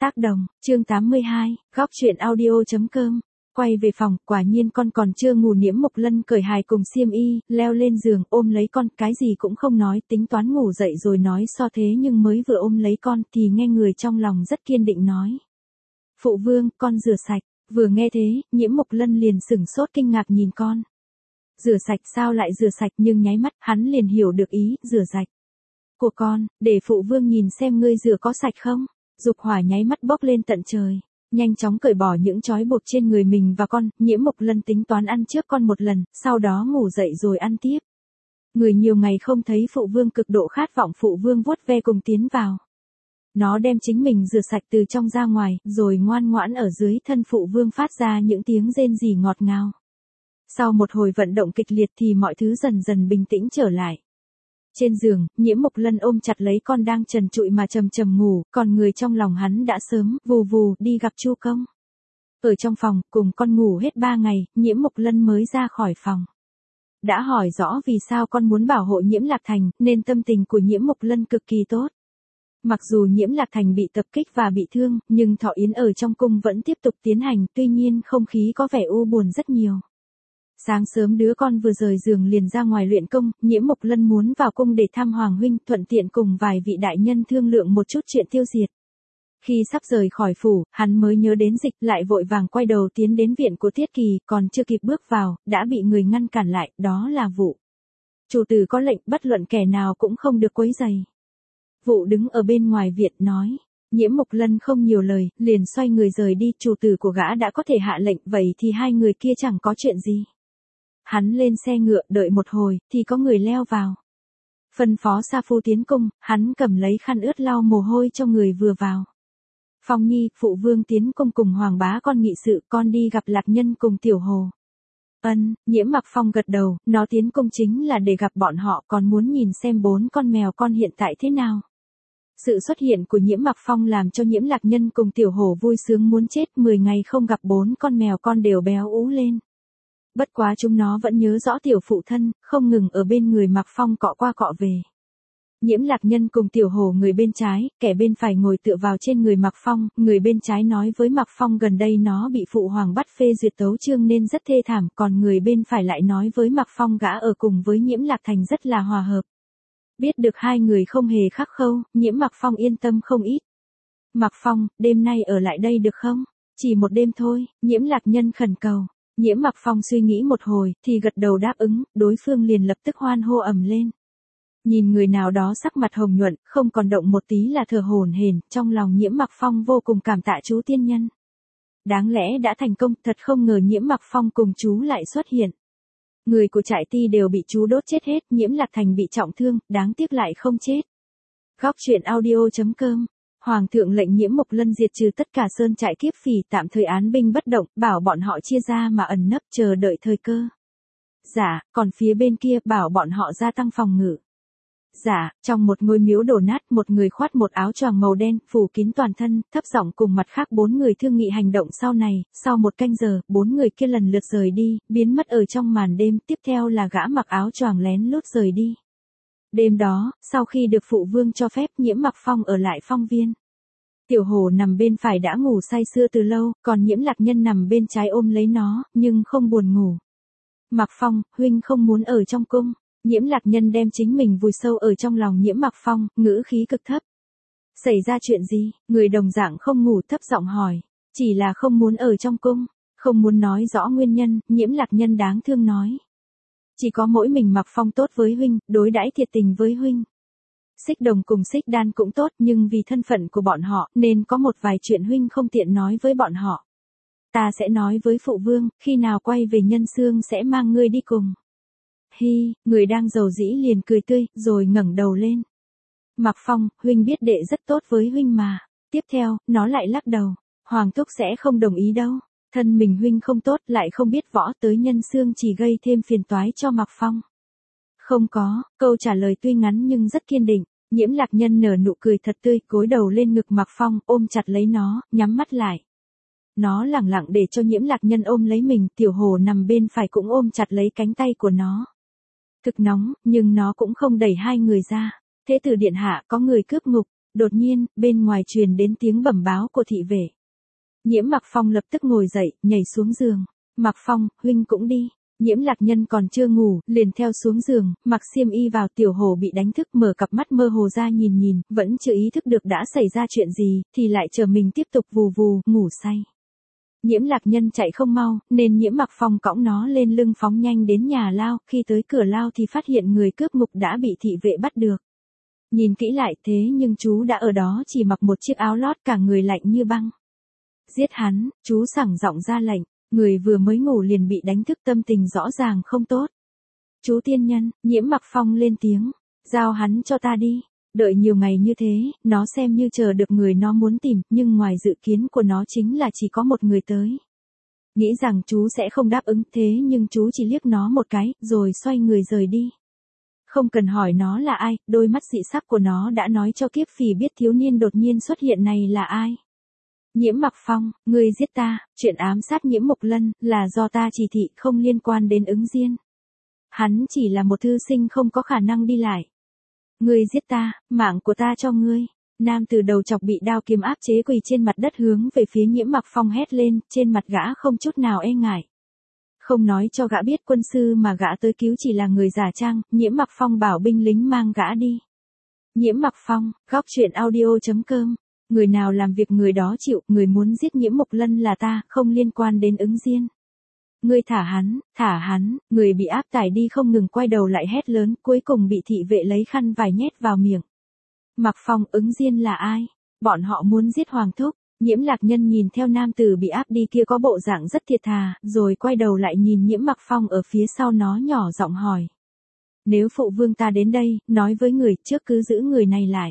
Tác đồng, chương 82, góc truyện audio.com. Quay về phòng, quả nhiên con còn chưa ngủ. Nhiễm Mộc Lân cởi hài cùng xiêm y, leo lên giường, ôm lấy con, cái gì cũng không nói, tính toán ngủ dậy rồi nói so thế, nhưng mới vừa ôm lấy con thì nghe người trong lòng rất kiên định nói. Phụ vương, con rửa sạch. Vừa nghe thế, Nhiễm Mộc Lân liền sửng sốt kinh ngạc nhìn con. Rửa sạch sao lại rửa sạch, nhưng nháy mắt, hắn liền hiểu được ý, rửa sạch của con, để phụ vương nhìn xem ngươi rửa có sạch không. Dục hỏa nháy mắt bốc lên tận trời, nhanh chóng cởi bỏ những trói buộc trên người mình và con. Nhiễm Mộc Lân tính toán ăn trước con một lần, sau đó ngủ dậy rồi ăn tiếp. Người nhiều ngày không thấy phụ vương, cực độ khát vọng phụ vương vuốt ve cùng tiến vào. Nó đem chính mình rửa sạch từ trong ra ngoài, rồi ngoan ngoãn ở dưới thân phụ vương phát ra những tiếng rên rỉ ngọt ngào. Sau một hồi vận động kịch liệt thì mọi thứ dần dần bình tĩnh trở lại. Trên giường, Nhiễm Mộc Lân ôm chặt lấy con đang trần trụi mà trầm trầm ngủ, còn người trong lòng hắn đã sớm vù vù đi gặp Chu Công. Ở trong phòng, cùng con ngủ hết 3 ngày, Nhiễm Mộc Lân mới ra khỏi phòng. Đã hỏi rõ vì sao con muốn bảo hộ Nhiễm Lạc Thành, nên tâm tình của Nhiễm Mộc Lân cực kỳ tốt. Mặc dù Nhiễm Lạc Thành bị tập kích và bị thương, nhưng thọ yến ở trong cung vẫn tiếp tục tiến hành, tuy nhiên không khí có vẻ u buồn rất nhiều. Sáng sớm đứa con vừa rời giường liền ra ngoài luyện công, Nhiễm Mộc Lân muốn vào cung để thăm Hoàng huynh, thuận tiện cùng vài vị đại nhân thương lượng một chút chuyện tiêu diệt. Khi sắp rời khỏi phủ, hắn mới nhớ đến Dịch, lại vội vàng quay đầu tiến đến viện của Tiết Kỳ, còn chưa kịp bước vào, đã bị người ngăn cản lại, đó là Vụ. Chủ tử có lệnh, bất luận kẻ nào cũng không được quấy rầy. Vụ đứng ở bên ngoài viện nói. Nhiễm Mộc Lân không nhiều lời, liền xoay người rời đi. Chủ tử của gã đã có thể hạ lệnh, vậy thì hai người kia chẳng có chuyện gì. Hắn lên xe ngựa, đợi một hồi, thì có người leo vào. Phân phó Sa Phu tiến cung, hắn cầm lấy khăn ướt lau mồ hôi cho người vừa vào. Phong Nhi, phụ vương tiến cung cùng Hoàng bá con nghị sự, con đi gặp Lạc Nhân cùng Tiểu Hồ. Nhiễm Mặc Phong gật đầu, nó tiến cung chính là để gặp bọn họ, còn muốn nhìn xem 4 con mèo con hiện tại thế nào. Sự xuất hiện của Nhiễm Mặc Phong làm cho Nhiễm Lạc Nhân cùng Tiểu Hồ vui sướng muốn chết, 10 ngày không gặp 4 con mèo con đều béo ú lên. Bất quá chúng nó vẫn nhớ rõ tiểu phụ thân, không ngừng ở bên người Mặc Phong cọ qua cọ về. Nhiễm Lạc Nhân cùng Tiểu Hồ người bên trái, kẻ bên phải ngồi tựa vào trên người Mặc Phong, người bên trái nói với Mặc Phong gần đây nó bị phụ hoàng bắt phê duyệt tấu chương nên rất thê thảm, còn người bên phải lại nói với Mặc Phong gã ở cùng với Nhiễm Lạc Thành rất là hòa hợp. Biết được hai người không hề khắc khâu, Nhiễm Mặc Phong yên tâm không ít. Mặc Phong, đêm nay ở lại đây được không? Chỉ một đêm thôi, Nhiễm Lạc Nhân khẩn cầu. Nhiễm Mặc Phong suy nghĩ một hồi, thì gật đầu đáp ứng, đối phương liền lập tức hoan hô ầm lên. Nhìn người nào đó sắc mặt hồng nhuận, không còn động một tí là thở hổn hển, trong lòng Nhiễm Mặc Phong vô cùng cảm tạ chú tiên nhân. Đáng lẽ đã thành công, thật không ngờ Nhiễm Mặc Phong cùng chú lại xuất hiện. Người của trại Ti đều bị chú đốt chết hết, Nhiễm Lạc Thành bị trọng thương, đáng tiếc lại không chết. Góc truyện audio.com. Hoàng thượng lệnh Nhiễm Mộc Lân diệt trừ tất cả sơn trại Kiếp Phỉ, tạm thời án binh bất động, bảo bọn họ chia ra mà ẩn nấp chờ đợi thời cơ. Dạ, còn phía bên kia bảo bọn họ gia tăng phòng ngự. Dạ, trong một ngôi miếu đổ nát, một người khoác một áo choàng màu đen, phủ kín toàn thân, thấp giọng cùng mặt khác 4 người thương nghị hành động sau này. Sau 1 canh giờ, 4 người kia lần lượt rời đi, biến mất ở trong màn đêm. Tiếp theo là gã mặc áo choàng lén lút rời đi. Đêm đó, sau khi được phụ vương cho phép, Nhiễm Mặc Phong ở lại phong viên. Tiểu Hồ nằm bên phải đã ngủ say sưa từ lâu, còn Nhiễm Lạc Nhân nằm bên trái ôm lấy nó, nhưng không buồn ngủ. Mặc Phong, huynh không muốn ở trong cung. Nhiễm Lạc Nhân đem chính mình vùi sâu ở trong lòng Nhiễm Mặc Phong, ngữ khí cực thấp. Xảy ra chuyện gì? Người đồng dạng không ngủ thấp giọng hỏi. Chỉ là không muốn ở trong cung, không muốn nói rõ nguyên nhân, Nhiễm Lạc Nhân đáng thương nói. Chỉ có mỗi mình Mặc Phong tốt với huynh, đối đãi thiệt tình với huynh. Xích Đồng cùng Xích Đan cũng tốt, nhưng vì thân phận của bọn họ, nên có một vài chuyện huynh không tiện nói với bọn họ. Ta sẽ nói với phụ vương, khi nào quay về Nhân Xương sẽ mang ngươi đi cùng. Hi, người đang giàu dĩ liền cười tươi, rồi ngẩng đầu lên. Mặc Phong, huynh biết đệ rất tốt với huynh mà. Tiếp theo, nó lại lắc đầu. Hoàng thúc sẽ không đồng ý đâu. Thân mình huynh không tốt, lại không biết võ, tới Nhân Xương chỉ gây thêm phiền toái cho Mặc Phong. Không có, câu trả lời tuy ngắn nhưng rất kiên định. Nhiễm Lạc Nhân nở nụ cười thật tươi, cúi đầu lên ngực Mặc Phong, ôm chặt lấy nó, nhắm mắt lại. Nó lẳng lặng để cho Nhiễm Lạc Nhân ôm lấy mình, Tiểu Hồ nằm bên phải cũng ôm chặt lấy cánh tay của nó. Cực nóng, nhưng nó cũng không đẩy hai người ra. Thế tử điện hạ, có người cướp ngục. Đột nhiên, bên ngoài truyền đến tiếng bẩm báo của thị vệ. Nhiễm Mặc Phong lập tức ngồi dậy, nhảy xuống giường. Mặc Phong, huynh cũng đi. Nhiễm Lạc Nhân còn chưa ngủ, liền theo xuống giường, mặc xiêm y vào. Tiểu Hổ bị đánh thức, mở cặp mắt mơ hồ ra nhìn, vẫn chưa ý thức được đã xảy ra chuyện gì, thì lại chờ mình tiếp tục vù vù, ngủ say. Nhiễm Lạc Nhân chạy không mau, nên Nhiễm Mặc Phong cõng nó lên lưng phóng nhanh đến nhà lao, khi tới cửa lao thì phát hiện người cướp ngục đã bị thị vệ bắt được. Nhìn kỹ lại thế nhưng chú đã ở đó chỉ mặc một chiếc áo lót, cả người lạnh như băng. Giết hắn, chú sảng giọng ra lệnh, người vừa mới ngủ liền bị đánh thức, tâm tình rõ ràng không tốt. Chú tiên nhân, Nhiễm Mặc Phong lên tiếng, giao hắn cho ta đi. Đợi nhiều ngày như thế, nó xem như chờ được người nó muốn tìm, nhưng ngoài dự kiến của nó chính là chỉ có một người tới. Nghĩ rằng chú sẽ không đáp ứng, thế nhưng chú chỉ liếc nó một cái, rồi xoay người rời đi. Không cần hỏi nó là ai, đôi mắt dị sắc của nó đã nói cho Kiếp Phì biết thiếu niên đột nhiên xuất hiện này là ai. Nhiễm Mặc Phong, ngươi giết ta, chuyện ám sát Nhiễm Mộc Lân là do ta chỉ thị, không liên quan đến Ứng Diên. Hắn chỉ là một thư sinh không có khả năng đi lại. Ngươi giết ta, mạng của ta cho ngươi. Nam từ đầu chọc bị đao kiếm áp chế quỳ trên mặt đất hướng về phía Nhiễm Mặc Phong hét lên, trên mặt gã không chút nào e ngại. Không nói cho gã biết quân sư mà gã tới cứu chỉ là người giả trang, Nhiễm Mặc Phong bảo binh lính mang gã đi. Nhiễm Mặc Phong, góc truyện audio.com. Người nào làm việc người đó chịu, người muốn giết Nhiễm Mộc Lân là ta, không liên quan đến Ứng Diên. Ngươi thả hắn, người bị áp tải đi không ngừng quay đầu lại hét lớn, cuối cùng bị thị vệ lấy khăn vải nhét vào miệng. Mặc Phong, Ứng Diên là ai? Bọn họ muốn giết Hoàng thúc. Nhiễm Lạc Nhân nhìn theo nam tử bị áp đi kia có bộ dạng rất thiệt thà, rồi quay đầu lại nhìn Nhiễm Mặc Phong ở phía sau nó nhỏ giọng hỏi. Nếu phụ vương ta đến đây, nói với người trước cứ giữ người này lại.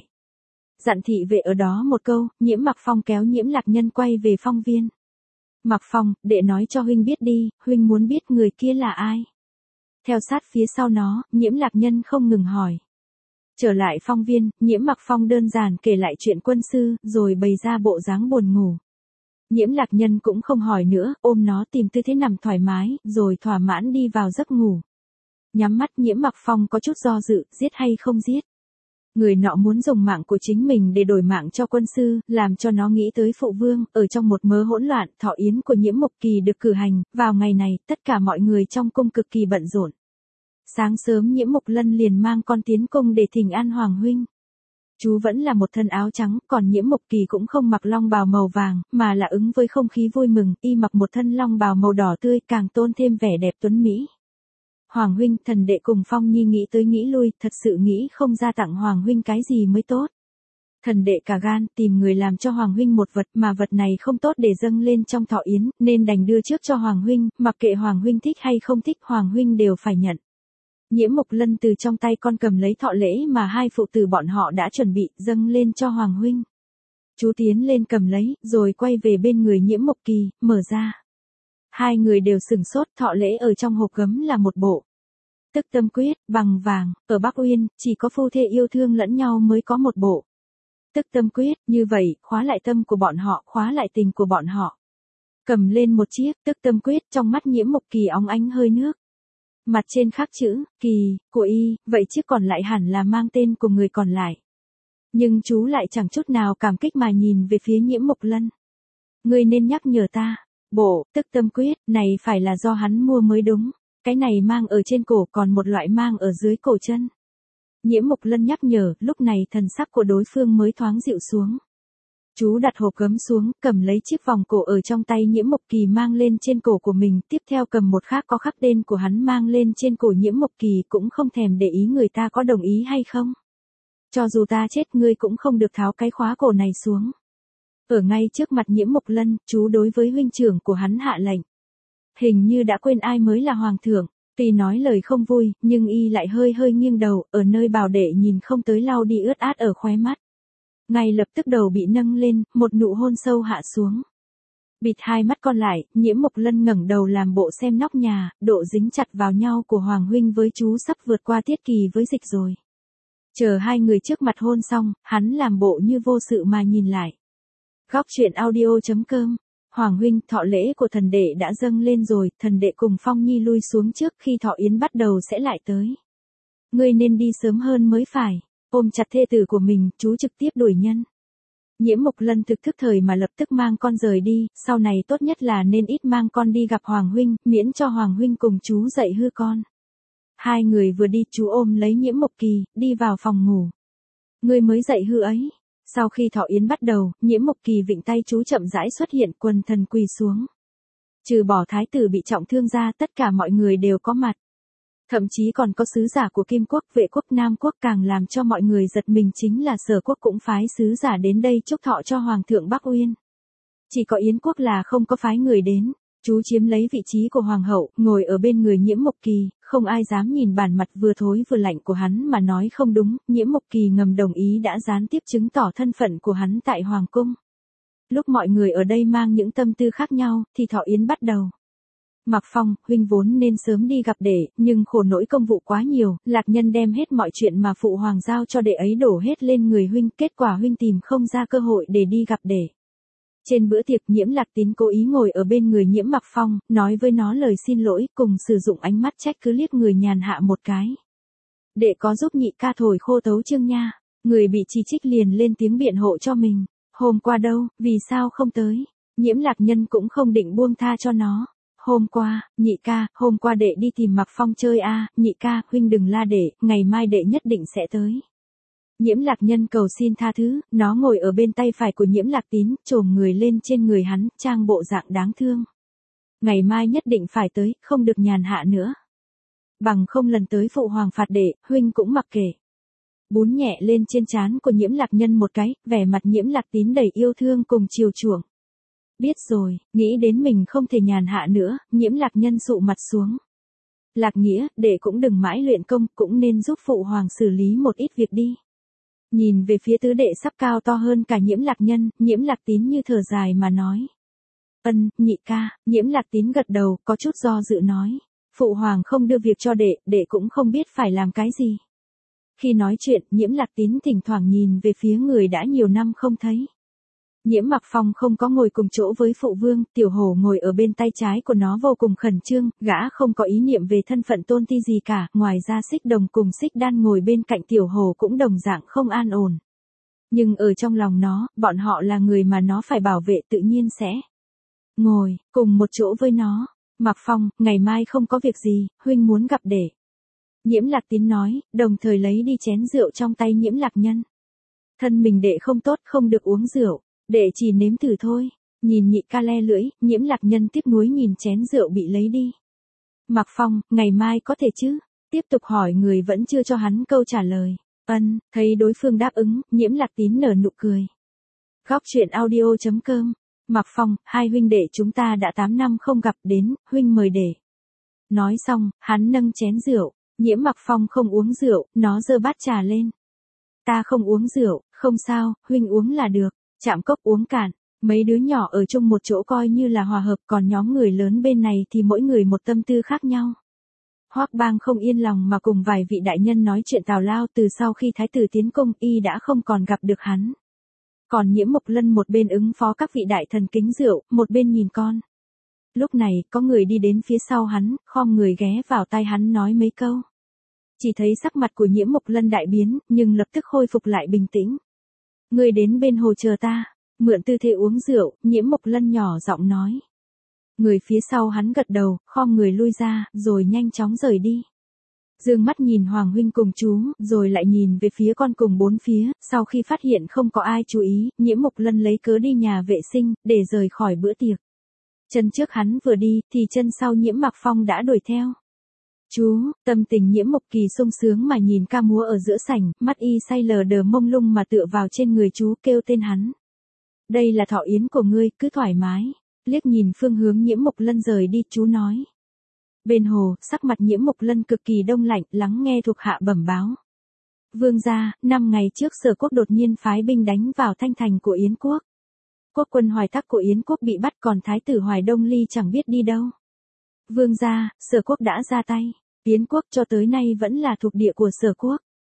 Dặn thị vệ ở đó một câu, Nhiễm Mặc Phong kéo Nhiễm Lạc Nhân quay về phong viên. Mặc Phong, đệ nói cho huynh biết đi, huynh muốn biết người kia là ai. Theo sát phía sau nó, Nhiễm Lạc Nhân không ngừng hỏi. Trở lại phong viên, Nhiễm Mặc Phong đơn giản kể lại chuyện quân sư, rồi bày ra bộ dáng buồn ngủ. Nhiễm Lạc Nhân cũng không hỏi nữa, ôm nó tìm tư thế nằm thoải mái, rồi thỏa mãn đi vào giấc ngủ. Nhắm mắt Nhiễm Mặc Phong có chút do dự, giết hay không giết. Người nọ muốn dùng mạng của chính mình để đổi mạng cho quân sư, làm cho nó nghĩ tới phụ vương. Ở trong một mớ hỗn loạn, thọ yến của Nhiễm Mộc Kỳ được cử hành, vào ngày này, tất cả mọi người trong cung cực kỳ bận rộn. Sáng sớm Nhiễm Mộc Lân liền mang con tiến cung để thỉnh an Hoàng huynh. Chú vẫn là một thân áo trắng, còn Nhiễm Mộc Kỳ cũng không mặc long bào màu vàng, mà là ứng với không khí vui mừng, y mặc một thân long bào màu đỏ tươi, càng tôn thêm vẻ đẹp tuấn mỹ. Hoàng huynh, thần đệ cùng Phong Nhi nghĩ tới nghĩ lui, thật sự nghĩ không ra tặng Hoàng huynh cái gì mới tốt. Thần đệ cả gan tìm người làm cho Hoàng huynh một vật, mà vật này không tốt để dâng lên trong thọ yến, nên đành đưa trước cho Hoàng huynh, mặc kệ Hoàng huynh thích hay không thích, Hoàng huynh đều phải nhận. Nhiễm Mộc Lân từ trong tay con cầm lấy thọ lễ mà hai phụ tử bọn họ đã chuẩn bị, dâng lên cho Hoàng huynh. Chú tiến lên cầm lấy, rồi quay về bên người Nhiễm Mộc Kỳ, mở ra. Hai người đều sửng sốt, thọ lễ ở trong hộp gấm là một bộ. Tức tâm quyết, bằng vàng, ở Bắc Uyên, chỉ có phu thê yêu thương lẫn nhau mới có một bộ. Tức tâm quyết, như vậy, khóa lại tâm của bọn họ, khóa lại tình của bọn họ. Cầm lên một chiếc, tức tâm quyết, trong mắt Nhiễm Mộc Kỳ óng ánh hơi nước. Mặt trên khắc chữ, Kỳ, của y, vậy chiếc còn lại hẳn là mang tên của người còn lại. Nhưng chú lại chẳng chút nào cảm kích mà nhìn về phía Nhiễm Mộc Lân. Ngươi nên nhắc nhở ta, bộ, tức tâm quyết, này phải là do hắn mua mới đúng. Cái này mang ở trên cổ, còn một loại mang ở dưới cổ chân. Nhiễm Mộc Lân nhắc nhở, lúc này thần sắc của đối phương mới thoáng dịu xuống. Chú đặt hộp gấm xuống, cầm lấy chiếc vòng cổ ở trong tay Nhiễm Mộc Kỳ mang lên trên cổ của mình, tiếp theo cầm một khác có khắc tên của hắn mang lên trên cổ Nhiễm Mộc Kỳ, cũng không thèm để ý người ta có đồng ý hay không. Cho dù ta chết ngươi cũng không được tháo cái khóa cổ này xuống. Ở ngay trước mặt Nhiễm Mộc Lân, chú đối với huynh trưởng của hắn hạ lệnh. Hình như đã quên ai mới là hoàng thượng, tuy nói lời không vui, nhưng y lại hơi hơi nghiêng đầu, ở nơi bảo đệ nhìn không tới lau đi ướt át ở khóe mắt. Ngay lập tức đầu bị nâng lên, một nụ hôn sâu hạ xuống. Bịt hai mắt con lại, Nhiễm Mộc Lân ngẩng đầu làm bộ xem nóc nhà, độ dính chặt vào nhau của Hoàng huynh với chú sắp vượt qua tiết kỳ với dịch rồi. Chờ hai người trước mặt hôn xong, hắn làm bộ như vô sự mà nhìn lại. Góc truyện audio.com. Hoàng huynh, thọ lễ của thần đệ đã dâng lên rồi, thần đệ cùng Phong Nhi lui xuống trước, khi thọ yến bắt đầu sẽ lại tới. Ngươi nên đi sớm hơn mới phải. Ôm chặt thê tử của mình, chú trực tiếp đuổi nhân. Nhiễm Mộc Lân thực thức thời mà lập tức mang con rời đi, sau này tốt nhất là nên ít mang con đi gặp Hoàng huynh, miễn cho Hoàng huynh cùng chú dạy hư con. Hai người vừa đi, chú ôm lấy Nhiễm Mộc Kỳ, đi vào phòng ngủ. Ngươi mới dạy hư ấy. Sau khi thọ yến bắt đầu, Nhiễm Mộc Kỳ vịnh tay chú chậm rãi xuất hiện, quần thần quỳ xuống. Trừ bỏ thái tử bị trọng thương ra, tất cả mọi người đều có mặt. Thậm chí còn có sứ giả của Kim quốc, Vệ quốc, Nam quốc, càng làm cho mọi người giật mình chính là Sở quốc cũng phái sứ giả đến đây chúc thọ cho Hoàng thượng Bắc Uyên. Chỉ có Yến quốc là không có phái người đến. Chú chiếm lấy vị trí của Hoàng hậu, ngồi ở bên người Nhiễm Mộc Kỳ, không ai dám nhìn bản mặt vừa thối vừa lạnh của hắn mà nói không đúng. Nhiễm Mộc Kỳ ngầm đồng ý đã gián tiếp chứng tỏ thân phận của hắn tại Hoàng cung. Lúc mọi người ở đây mang những tâm tư khác nhau, thì thọ yến bắt đầu. Mạc Phong, huynh vốn nên sớm đi gặp đệ, nhưng khổ nỗi công vụ quá nhiều, Lạc Nhân đem hết mọi chuyện mà phụ hoàng giao cho đệ ấy đổ hết lên người huynh, kết quả huynh tìm không ra cơ hội để đi gặp đệ. Trên bữa tiệc, Nhiễm Lạc Tín cố ý ngồi ở bên người Nhiễm Mạc Phong, nói với nó lời xin lỗi, cùng sử dụng ánh mắt trách cứ liếc người nhàn hạ một cái. Đệ có giúp nhị ca thổi khô tấu chương nha. Người bị chỉ trích liền lên tiếng biện hộ cho mình. Hôm qua đâu, vì sao không tới? Nhiễm Lạc Nhân cũng không định buông tha cho nó. Hôm qua, nhị ca, hôm qua đệ đi tìm Mạc Phong chơi a, nhị ca, huynh đừng la đệ, ngày mai đệ nhất định sẽ tới. Nhiễm Lạc Nhân cầu xin tha thứ, nó ngồi ở bên tay phải của Nhiễm Lạc Tín, chồm người lên trên người hắn, trang bộ dạng đáng thương. Ngày mai nhất định phải tới, không được nhàn hạ nữa. Bằng không lần tới phụ hoàng phạt đệ, huynh cũng mặc kệ. Bún nhẹ lên trên trán của Nhiễm Lạc Nhân một cái, vẻ mặt Nhiễm Lạc Tín đầy yêu thương cùng chiều chuộng. Biết rồi, nghĩ đến mình không thể nhàn hạ nữa, Nhiễm Lạc Nhân sụ mặt xuống. Lạc Nghĩa, đệ cũng đừng mãi luyện công, cũng nên giúp phụ hoàng xử lý một ít việc đi. Nhìn về phía tứ đệ sắp cao to hơn cả Nhiễm Lạc Nhân, Nhiễm Lạc Tín như thở dài mà nói. Nhị ca, Nhiễm Lạc Tín gật đầu, có chút do dự nói. Phụ hoàng không đưa việc cho đệ cũng không biết phải làm cái gì. Khi nói chuyện, Nhiễm Lạc Tín thỉnh thoảng nhìn về phía người đã nhiều năm không thấy. Nhiễm Mạc Phong không có ngồi cùng chỗ với phụ vương, Tiểu Hổ ngồi ở bên tay trái của nó vô cùng khẩn trương, gã không có ý niệm về thân phận tôn ti gì cả, ngoài ra Xích Đồng cùng Xích Đan ngồi bên cạnh Tiểu Hổ cũng đồng dạng không an ổn. Nhưng ở trong lòng nó, bọn họ là người mà nó phải bảo vệ, tự nhiên sẽ ngồi cùng một chỗ với nó. Mạc Phong, ngày mai không có việc gì, huynh muốn gặp đệ. Nhiễm Lạc Tín nói, đồng thời lấy đi chén rượu trong tay Nhiễm Lạc Nhân. Thân mình đệ không tốt, không được uống rượu. Đệ chỉ nếm thử thôi. Nhìn nhị ca le lưỡi, Nhiễm Lạc Nhân tiếc nuối nhìn chén rượu bị lấy đi. Mạc Phong, ngày mai có thể chứ? Tiếp tục hỏi người vẫn chưa cho hắn câu trả lời. Thấy đối phương đáp ứng, Nhiễm Lạc Tín nở nụ cười. Góc truyện audio.com. Mạc Phong, hai huynh đệ chúng ta đã 8 năm không gặp, đến, huynh mời đệ. Nói xong, hắn nâng chén rượu. Nhiễm Mạc Phong không uống rượu, nó giơ bát trà lên. Ta không uống rượu, không sao, huynh uống là được. Chạm cốc uống cạn, mấy đứa nhỏ ở chung một chỗ coi như là hòa hợp, còn nhóm người lớn bên này thì mỗi người một tâm tư khác nhau. Hoắc Bang không yên lòng mà cùng vài vị đại nhân nói chuyện tào lao, từ sau khi thái tử tiến cung y đã không còn gặp được hắn. Còn Nhiễm Mộc Lân một bên ứng phó các vị đại thần kính rượu, một bên nhìn con. Lúc này, có người đi đến phía sau hắn, khom người ghé vào tai hắn nói mấy câu. Chỉ thấy sắc mặt của Nhiễm Mộc Lân đại biến, nhưng lập tức khôi phục lại bình tĩnh. Người đến bên hồ chờ ta, mượn tư thế uống rượu, Nhiễm Mộc Lân nhỏ giọng nói. Người phía sau hắn gật đầu, khom người lui ra, rồi nhanh chóng rời đi. Dương mắt nhìn Hoàng huynh cùng chú, rồi lại nhìn về phía con cùng bốn phía, sau khi phát hiện không có ai chú ý, Nhiễm Mộc Lân lấy cớ đi nhà vệ sinh, để rời khỏi bữa tiệc. Chân trước hắn vừa đi, thì chân sau Nhiễm Mạc Phong đã đuổi theo. Chú, tâm tình Nhiễm Mộc Kỳ sung sướng mà nhìn ca múa ở giữa sảnh, mắt y say lờ đờ mông lung mà tựa vào trên người chú, kêu tên hắn. Đây là thọ yến của ngươi, cứ thoải mái. Liếc nhìn phương hướng Nhiễm Mộc Lân rời đi, chú nói. Bên hồ, sắc mặt Nhiễm Mộc Lân cực kỳ đông lạnh, lắng nghe thuộc hạ bẩm báo. Vương gia, 5 ngày trước Sở quốc đột nhiên phái binh đánh vào Thanh thành của Yến quốc. Quốc quân Hoài Thác của Yến quốc bị bắt, còn thái tử Hoài Đông Ly chẳng biết đi đâu. Vương gia, Sở quốc đã ra tay. Yến quốc cho tới nay vẫn là thuộc địa của Sở quốc.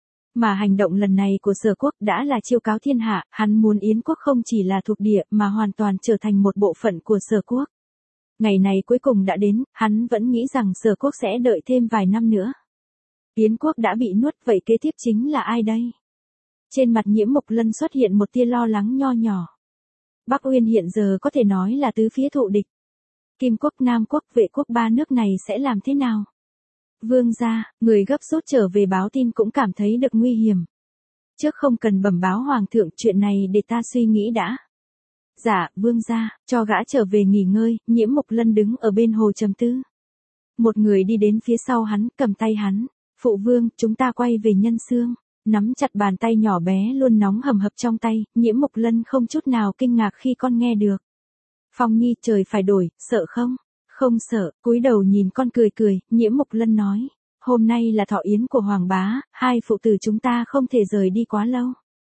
Mà hành động lần này của Sở quốc đã là chiêu cáo thiên hạ, hắn muốn Yến quốc không chỉ là thuộc địa mà hoàn toàn trở thành một bộ phận của Sở quốc. Ngày này cuối cùng đã đến, hắn vẫn nghĩ rằng Sở quốc sẽ đợi thêm vài năm nữa. Yến quốc đã bị nuốt, vậy kế tiếp chính là ai đây? Trên mặt Nhiễm Mộc Lân xuất hiện một tia lo lắng nho nhỏ. Bắc Uyên hiện giờ có thể nói là tứ phía thụ địch. Kim quốc, Nam quốc, Vệ quốc ba nước này sẽ làm thế nào? Vương gia, người gấp rút trở về báo tin cũng cảm thấy được nguy hiểm. Trước không cần bẩm báo hoàng thượng, chuyện này để ta suy nghĩ đã. Dạ, vương gia, cho gã trở về nghỉ ngơi. Nhiễm Mộc Lân đứng ở bên hồ trầm tư. Một người đi đến phía sau hắn, cầm tay hắn. Phụ vương, chúng ta quay về Nhân Xương. Nắm chặt bàn tay nhỏ bé luôn nóng hầm hập trong tay, Nhiễm Mộc Lân không chút nào kinh ngạc khi con nghe được. Phong Nhi, trời phải đổi, sợ không? Không sợ, cúi đầu nhìn con cười cười, Nhiễm Mộc Lân nói. Hôm nay là thọ yến của Hoàng bá, hai phụ tử chúng ta không thể rời đi quá lâu.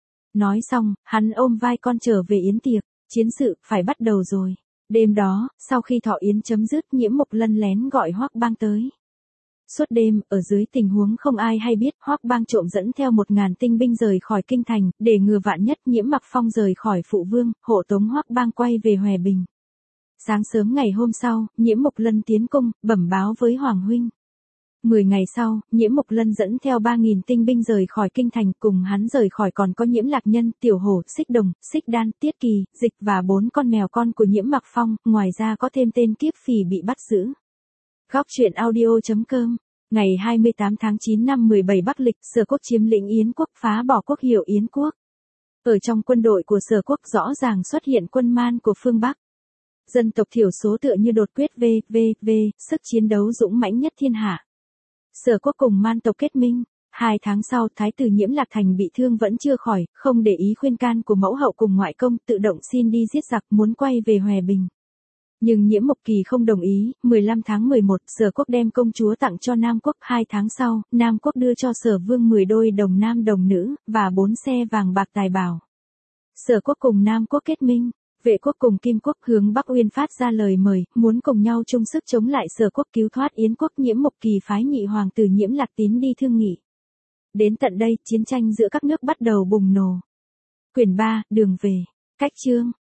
Nói xong, hắn ôm vai con trở về yến tiệc, chiến sự phải bắt đầu rồi. Đêm đó, sau khi thọ yến chấm dứt, Nhiễm Mộc Lân lén gọi Hoắc Bang tới. Suốt đêm, ở dưới tình huống không ai hay biết, Hoắc Bang trộm dẫn theo 1000 tinh binh rời khỏi kinh thành, để ngừa vạn nhất. Nhiễm Mặc Phong rời khỏi phụ vương, hộ tống Hoắc Bang quay về Hòe Bình. Sáng sớm ngày hôm sau, Nhiễm Mộc Lân tiến cung, bẩm báo với Hoàng huynh. 10 ngày sau, Nhiễm Mộc Lân dẫn theo 3000 tinh binh rời khỏi kinh thành, cùng hắn rời khỏi còn có Nhiễm Lạc Nhân, Tiểu Hổ, Xích Đồng, Xích Đan, Tiết Kỳ, Dịch và 4 con mèo con của Nhiễm Mặc Phong, ngoài ra có thêm tên Kiếp Phỉ bị bắt giữ. Góc truyện audio.com. Ngày 28 tháng 9 năm 17 Bắc Lịch, Sở Quốc chiếm lĩnh Yến quốc, phá bỏ quốc hiệu Yến quốc. Ở trong quân đội của Sở Quốc rõ ràng xuất hiện quân man của phương Bắc. Dân tộc thiểu số tựa như đột quyết v, sức chiến đấu dũng mãnh nhất thiên hạ. Sở Quốc cùng man tộc kết minh. 2 tháng sau, Thái tử Nhiễm Lạc Thành bị thương vẫn chưa khỏi, không để ý khuyên can của mẫu hậu cùng ngoại công, tự động xin đi giết giặc, muốn quay về Hòe Bình. Nhưng Nhiễm Mộc Kỳ không đồng ý. 15 tháng 11, Sở Quốc đem công chúa tặng cho Nam Quốc. 2 tháng sau, Nam Quốc đưa cho Sở Vương 10 đôi đồng nam đồng nữ, và 4 xe vàng bạc tài bảo. Sở Quốc cùng Nam Quốc kết minh. Vệ quốc cùng Kim Quốc hướng Bắc Uyên phát ra lời mời, muốn cùng nhau chung sức chống lại Sở Quốc cứu thoát Yến quốc. Nhiễm Mộc Kỳ phái nhị hoàng tử Nhiễm Lạc Tín đi thương nghị. Đến tận đây, chiến tranh giữa các nước bắt đầu bùng nổ. Quyển 3, đường về. Cách chương.